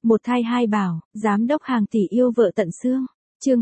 Một thai hai bảo, giám đốc hàng tỷ yêu vợ tận xương. Chương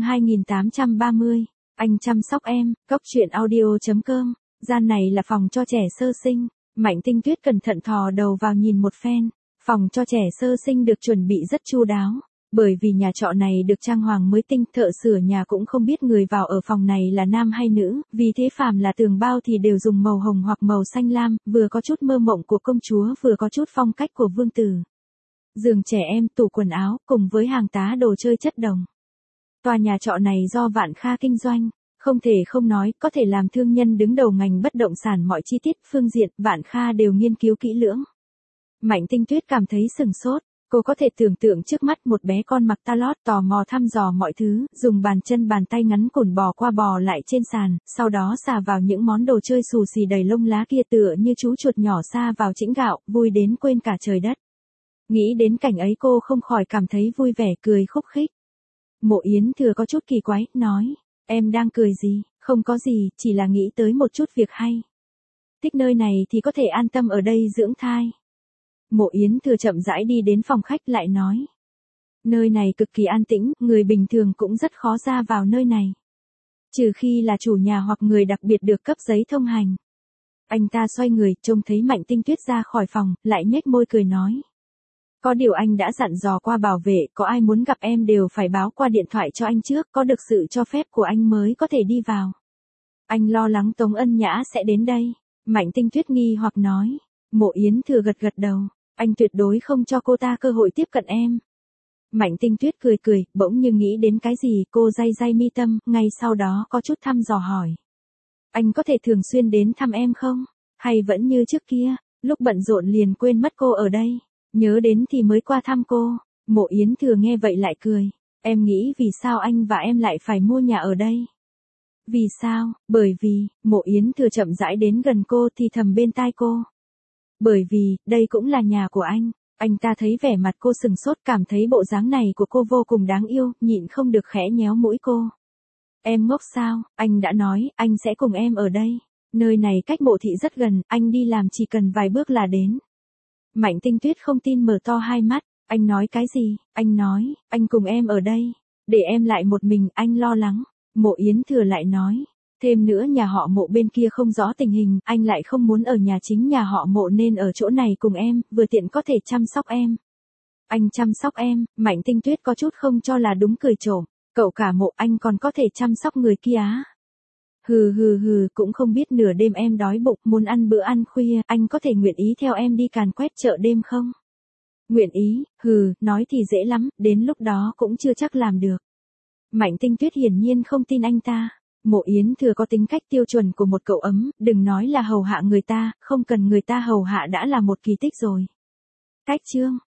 2830. Anh chăm sóc em, cóc truyện audio.com. Gian này là phòng cho trẻ sơ sinh. Mạnh Tinh Tuyết cẩn thận thò đầu vào nhìn một phen. Phòng cho trẻ sơ sinh được chuẩn bị rất chu đáo. Bởi vì nhà trọ này được trang hoàng mới tinh, thợ sửa nhà cũng không biết người vào ở phòng này là nam hay nữ, vì thế phàm là tường bao thì đều dùng màu hồng hoặc màu xanh lam, vừa có chút mơ mộng của công chúa vừa có chút phong cách của vương tử. Giường trẻ em, tủ quần áo, cùng với hàng tá đồ chơi chất đồng. Tòa nhà trọ này do Vạn Kha kinh doanh, không thể không nói, có thể làm thương nhân đứng đầu ngành bất động sản, mọi chi tiết, phương diện, Vạn Kha đều nghiên cứu kỹ lưỡng. Mạnh Tinh Tuyết cảm thấy sừng sốt, cô có thể tưởng tượng trước mắt một bé con mặc ta lót tò mò thăm dò mọi thứ, dùng bàn chân bàn tay ngắn cùn bò qua bò lại trên sàn, sau đó xà vào những món đồ chơi xù xì đầy lông lá kia tựa như chú chuột nhỏ sa vào chĩnh gạo, vui đến quên cả trời đất. Nghĩ đến cảnh ấy cô không khỏi cảm thấy vui vẻ, cười khúc khích. Mộ Yến Thừa có chút kỳ quái, nói, em đang cười gì? Không có gì, chỉ là nghĩ tới một chút việc hay. Thích nơi này thì có thể an tâm ở đây dưỡng thai. Mộ Yến Thừa chậm rãi đi đến phòng khách lại nói. Nơi này cực kỳ an tĩnh, người bình thường cũng rất khó ra vào nơi này. Trừ khi là chủ nhà hoặc người đặc biệt được cấp giấy thông hành. Anh ta xoay người, trông thấy Mạnh Tinh Tuyết ra khỏi phòng, lại nhếch môi cười nói. Có điều anh đã dặn dò qua bảo vệ, có ai muốn gặp em đều phải báo qua điện thoại cho anh trước, có được sự cho phép của anh mới có thể đi vào. Anh lo lắng Tống Ân Nhã sẽ đến đây. Mạnh Tinh Tuyết nghi hoặc nói. Mộ Yến Thừa gật gật đầu. Anh tuyệt đối không cho cô ta cơ hội tiếp cận em. Mạnh Tinh Tuyết cười cười, bỗng như nghĩ đến cái gì, cô day day mi tâm, ngay sau đó có chút thăm dò hỏi. Anh có thể thường xuyên đến thăm em không? Hay vẫn như trước kia, lúc bận rộn liền quên mất cô ở đây, nhớ đến thì mới qua thăm cô. Mộ Yến Thừa nghe vậy lại cười. Em nghĩ vì sao anh và em lại phải mua nhà ở đây? Vì sao? Bởi vì, Mộ Yến Thừa chậm rãi đến gần cô thì thầm bên tai cô. Bởi vì, đây cũng là nhà của anh. Anh ta thấy vẻ mặt cô sừng sốt, cảm thấy bộ dáng này của cô vô cùng đáng yêu, nhịn không được khẽ nhéo mũi cô. Em ngốc sao, anh đã nói, anh sẽ cùng em ở đây. Nơi này cách mộ thị rất gần, anh đi làm chỉ cần vài bước là đến. Mạnh Tinh Tuyết không tin mở to hai mắt. Anh nói cái gì? Anh nói, anh cùng em ở đây. Để em lại một mình, anh lo lắng. Mộ Yến Thừa lại nói. Thêm nữa nhà họ Mộ bên kia không rõ tình hình, anh lại không muốn ở nhà chính nhà họ Mộ nên ở chỗ này cùng em, vừa tiện có thể chăm sóc em. Anh chăm sóc em, Mạnh Tinh Tuyết có chút không cho là đúng cười trộm. Cậu cả Mộ anh còn có thể chăm sóc người kia á? Hừ, cũng không biết nửa đêm em đói bụng, muốn ăn bữa ăn khuya, anh có thể nguyện ý theo em đi càn quét chợ đêm không? Nguyện ý, nói thì dễ lắm, đến lúc đó cũng chưa chắc làm được. Mạnh Tinh Tuyết hiển nhiên không tin anh ta. Mộ Yến Thừa có tính cách tiêu chuẩn của một cậu ấm, đừng nói là hầu hạ người ta, không cần người ta hầu hạ đã là một kỳ tích rồi. Cách chương.